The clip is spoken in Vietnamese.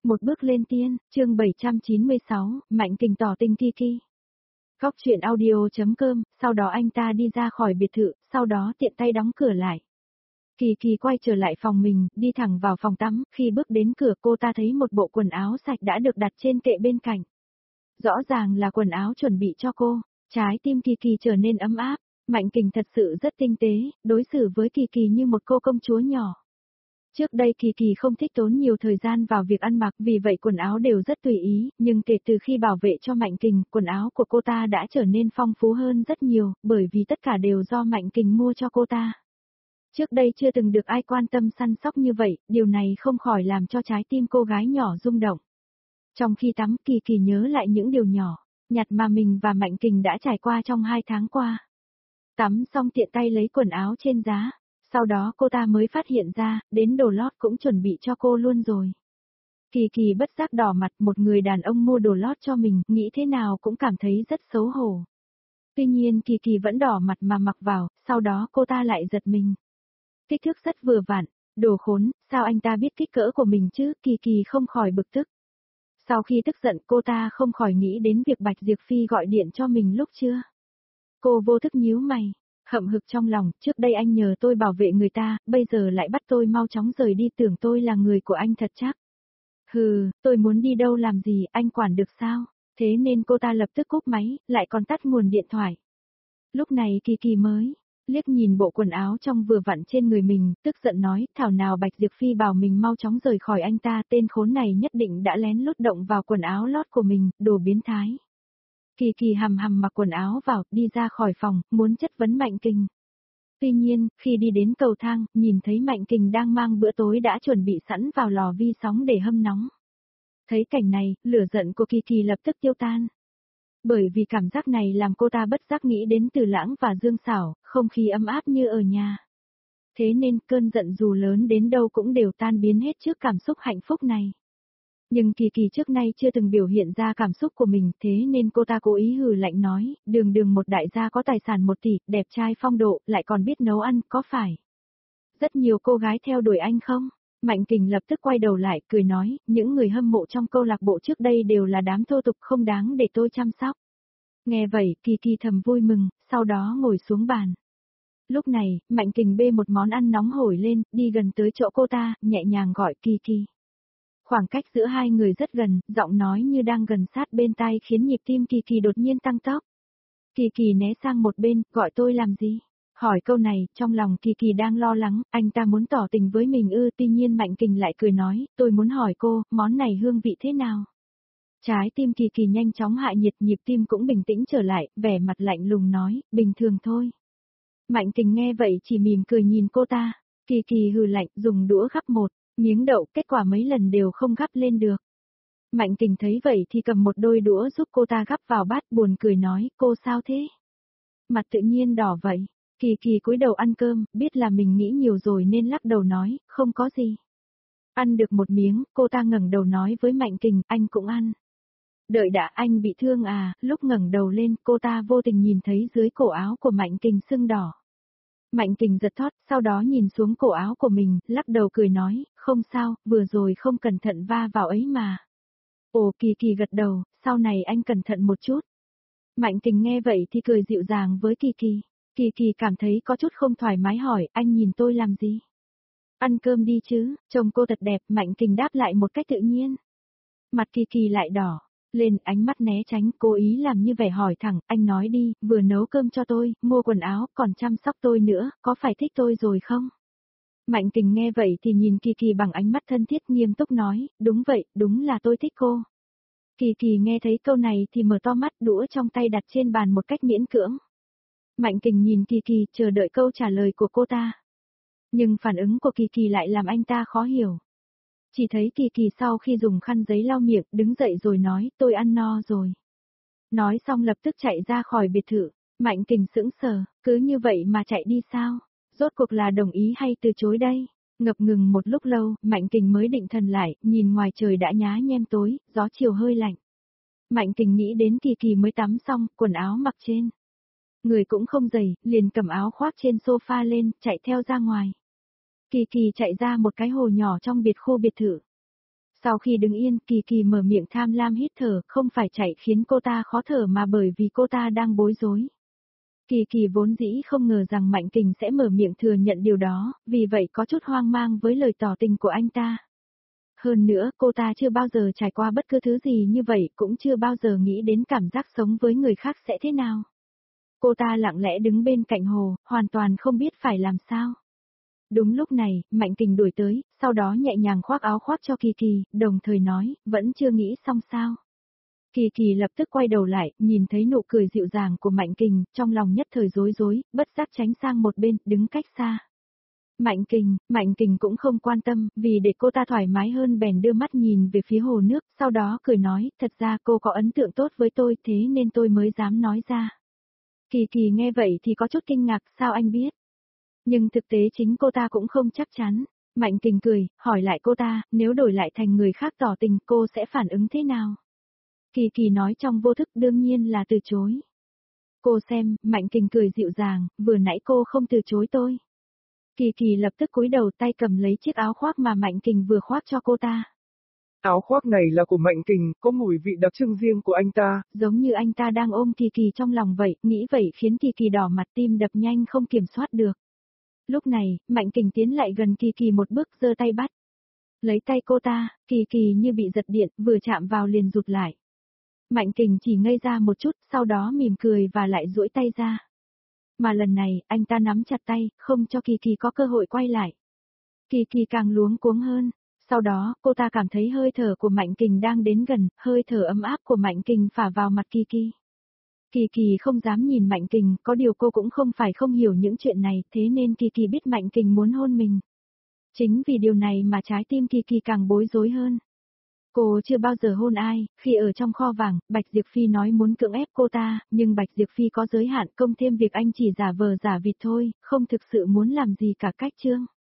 Một bước lên tiên, chương 796, Mạnh Kình tỏ tình Kiki. Góc truyện audio.com, sau đó anh ta đi ra khỏi biệt thự, sau đó tiện tay đóng cửa lại. Kỳ quay trở lại phòng mình, đi thẳng vào phòng tắm, khi bước đến cửa cô ta thấy một bộ quần áo sạch đã được đặt trên kệ bên cạnh. Rõ ràng là quần áo chuẩn bị cho cô, trái tim Kỳ trở nên ấm áp, Mạnh Kình thật sự rất tinh tế, đối xử với Kỳ như một cô công chúa nhỏ. Trước đây Kỳ không thích tốn nhiều thời gian vào việc ăn mặc, vì vậy quần áo đều rất tùy ý, nhưng kể từ khi bảo vệ cho Mạnh Kình, quần áo của cô ta đã trở nên phong phú hơn rất nhiều, bởi vì tất cả đều do Mạnh Kình mua cho cô ta. Trước đây chưa từng được ai quan tâm săn sóc như vậy, điều này không khỏi làm cho trái tim cô gái nhỏ rung động. Trong khi tắm, Kỳ nhớ lại những điều nhỏ nhặt mà mình và Mạnh Kình đã trải qua trong 2 tháng qua. Tắm xong tiện tay lấy quần áo trên giá. Sau đó cô ta mới phát hiện ra, đến đồ lót cũng chuẩn bị cho cô luôn rồi. Kỳ bất giác đỏ mặt, một người đàn ông mua đồ lót cho mình, nghĩ thế nào cũng cảm thấy rất xấu hổ. Tuy nhiên Kỳ vẫn đỏ mặt mà mặc vào, sau đó cô ta lại giật mình. Kích thước rất vừa vặn, đồ khốn, sao anh ta biết kích cỡ của mình chứ, Kỳ không khỏi bực tức. Sau khi tức giận cô ta không khỏi nghĩ đến việc Bạch Diệp Phi gọi điện cho mình lúc trưa. Cô vô thức nhíu mày. Hậm hực trong lòng, trước đây anh nhờ tôi bảo vệ người ta, bây giờ lại bắt tôi mau chóng rời đi, tưởng tôi là người của anh thật chắc. Hừ, tôi muốn đi đâu làm gì, anh quản được sao? Thế nên cô ta lập tức cúp máy, lại còn tắt nguồn điện thoại. Lúc này Kỳ mới liếc nhìn bộ quần áo trong vừa vặn trên người mình, tức giận nói, thảo nào Bạch Diệp Phi bảo mình mau chóng rời khỏi anh ta, tên khốn này nhất định đã lén lút động vào quần áo lót của mình, đồ biến thái. Kỳ hầm mặc quần áo vào, đi ra khỏi phòng, muốn chất vấn Mạnh Kình. Tuy nhiên, khi đi đến cầu thang, nhìn thấy Mạnh Kình đang mang bữa tối đã chuẩn bị sẵn vào lò vi sóng để hâm nóng. Thấy cảnh này, lửa giận của Kỳ lập tức tiêu tan. Bởi vì cảm giác này làm cô ta bất giác nghĩ đến Từ Lãng và Dương Xảo, không khí ấm áp như ở nhà. Thế nên cơn giận dù lớn đến đâu cũng đều tan biến hết trước cảm xúc hạnh phúc này. Nhưng Kỳ trước nay chưa từng biểu hiện ra cảm xúc của mình, thế nên cô ta cố ý hừ lạnh nói, đường một đại gia có tài sản 1 tỷ, đẹp trai phong độ, lại còn biết nấu ăn, có phải rất nhiều cô gái theo đuổi anh không? Mạnh Kình lập tức quay đầu lại, cười nói, những người hâm mộ trong câu lạc bộ trước đây đều là đám thô tục không đáng để tôi chăm sóc. Nghe vậy, Kỳ thầm vui mừng, sau đó ngồi xuống bàn. Lúc này, Mạnh Kình bê một món ăn nóng hổi lên, đi gần tới chỗ cô ta, nhẹ nhàng gọi Kỳ. Khoảng cách giữa hai người rất gần, giọng nói như đang gần sát bên tai khiến nhịp tim Kỳ đột nhiên tăng tốc. Kỳ né sang một bên, gọi tôi làm gì? Hỏi câu này, trong lòng Kỳ đang lo lắng, anh ta muốn tỏ tình với mình ư, tuy nhiên Mạnh Kình lại cười nói, tôi muốn hỏi cô, món này hương vị thế nào? Trái tim Kỳ nhanh chóng hạ nhiệt, nhịp tim cũng bình tĩnh trở lại, vẻ mặt lạnh lùng nói, bình thường thôi. Mạnh Kình nghe vậy chỉ mỉm cười nhìn cô ta, Kỳ hừ lạnh, dùng đũa gắp một miếng đậu, kết quả mấy lần đều không gắp lên được. Mạnh Kình thấy vậy thì cầm một đôi đũa giúp cô ta gắp vào bát, buồn cười nói, cô sao thế? Mặt tự nhiên đỏ vậy. Kỳ cúi đầu ăn cơm, biết là mình nghĩ nhiều rồi nên lắc đầu nói, không có gì. Ăn được một miếng, cô ta ngẩng đầu nói với Mạnh Kình, anh cũng ăn. Đợi đã, anh bị thương à? Lúc ngẩng đầu lên, cô ta vô tình nhìn thấy dưới cổ áo của Mạnh Kình sưng đỏ. Mạnh Kình giật thót, sau đó nhìn xuống cổ áo của mình, lắc đầu cười nói, không sao, vừa rồi không cẩn thận va vào ấy mà. Ồ, Kỳ gật đầu, sau này anh cẩn thận một chút. Mạnh Kình nghe vậy thì cười dịu dàng với Kỳ. Kỳ cảm thấy có chút không thoải mái hỏi, anh nhìn tôi làm gì? Ăn cơm đi chứ, trông cô thật đẹp, Mạnh Kình đáp lại một cách tự nhiên. Mặt Kỳ lại đỏ lên, ánh mắt né tránh, cố ý làm như vẻ hỏi thẳng, anh nói đi, vừa nấu cơm cho tôi, mua quần áo, còn chăm sóc tôi nữa, có phải thích tôi rồi không? Mạnh Kình nghe vậy thì nhìn Kỳ bằng ánh mắt thân thiết nghiêm túc nói, đúng vậy, đúng là tôi thích cô. Kỳ nghe thấy câu này thì mở to mắt, đũa trong tay đặt trên bàn một cách miễn cưỡng. Mạnh Kình nhìn Kỳ chờ đợi câu trả lời của cô ta. Nhưng phản ứng của Kỳ lại làm anh ta khó hiểu. Chỉ thấy Kỳ sau khi dùng khăn giấy lau miệng, đứng dậy rồi nói, tôi ăn no rồi. Nói xong lập tức chạy ra khỏi biệt thự. Mạnh Kình sững sờ, cứ như vậy mà chạy đi sao? Rốt cuộc là đồng ý hay từ chối đây? Ngập ngừng một lúc lâu, Mạnh Kình mới định thần lại, nhìn ngoài trời đã nhá nhem tối, gió chiều hơi lạnh. Mạnh Kình nghĩ đến Kỳ mới tắm xong, quần áo mặc trên. Người cũng không dày, liền cầm áo khoác trên sofa lên, chạy theo ra ngoài. Kỳ chạy ra một cái hồ nhỏ trong khu biệt thự. Sau khi đứng yên, Kỳ Kỳ mở miệng tham lam hít thở, không phải chạy khiến cô ta khó thở mà bởi vì cô ta đang bối rối. Kỳ Kỳ vốn dĩ không ngờ rằng Mạnh Kình sẽ mở miệng thừa nhận điều đó, vì vậy có chút hoang mang với lời tỏ tình của anh ta. Hơn nữa, cô ta chưa bao giờ trải qua bất cứ thứ gì như vậy, cũng chưa bao giờ nghĩ đến cảm giác sống với người khác sẽ thế nào. Cô ta lặng lẽ đứng bên cạnh hồ, hoàn toàn không biết phải làm sao. Đúng lúc này, Mạnh Kình đuổi tới, sau đó nhẹ nhàng khoác áo khoác cho Kỳ Kỳ, đồng thời nói, vẫn chưa nghĩ xong sao. Kỳ Kỳ lập tức quay đầu lại, nhìn thấy nụ cười dịu dàng của Mạnh Kình, trong lòng nhất thời rối rối, bất giác tránh sang một bên, đứng cách xa. Mạnh Kình cũng không quan tâm, vì để cô ta thoải mái hơn bèn đưa mắt nhìn về phía hồ nước, sau đó cười nói, thật ra cô có ấn tượng tốt với tôi thế nên tôi mới dám nói ra. Kỳ Kỳ nghe vậy thì có chút kinh ngạc, sao anh biết? Nhưng thực tế chính cô ta cũng không chắc chắn. Mạnh Kình cười, hỏi lại cô ta, nếu đổi lại thành người khác tỏ tình cô sẽ phản ứng thế nào? Kỳ Kỳ nói trong vô thức đương nhiên là từ chối. Cô xem, Mạnh Kình cười dịu dàng, vừa nãy cô không từ chối tôi. Kỳ Kỳ lập tức cúi đầu tay cầm lấy chiếc áo khoác mà Mạnh Kình vừa khoác cho cô ta. Áo khoác này là của Mạnh Kình, có mùi vị đặc trưng riêng của anh ta. Giống như anh ta đang ôm Kỳ Kỳ trong lòng vậy, nghĩ vậy khiến Kỳ Kỳ đỏ mặt tim đập nhanh không kiểm soát được. Lúc này, Mạnh Kình tiến lại gần Kỳ Kỳ một bước giơ tay bắt. Lấy tay cô ta, Kỳ Kỳ như bị giật điện, vừa chạm vào liền rụt lại. Mạnh Kình chỉ ngây ra một chút, sau đó mỉm cười và lại duỗi tay ra. Mà lần này, anh ta nắm chặt tay, không cho Kỳ Kỳ có cơ hội quay lại. Kỳ Kỳ càng luống cuống hơn. Sau đó, cô ta cảm thấy hơi thở của Mạnh Kình đang đến gần, hơi thở ấm áp của Mạnh Kình phả vào mặt Kỳ Kỳ. Kỳ Kỳ không dám nhìn Mạnh Kình, có điều cô cũng không phải không hiểu những chuyện này, thế nên Kỳ Kỳ biết Mạnh Kình muốn hôn mình. Chính vì điều này mà trái tim Kỳ Kỳ càng bối rối hơn. Cô chưa bao giờ hôn ai, khi ở trong kho vàng, Bạch Diệp Phi nói muốn cưỡng ép cô ta, nhưng Bạch Diệp Phi có giới hạn công thêm việc anh chỉ giả vờ giả vịt thôi, không thực sự muốn làm gì cả cách chương.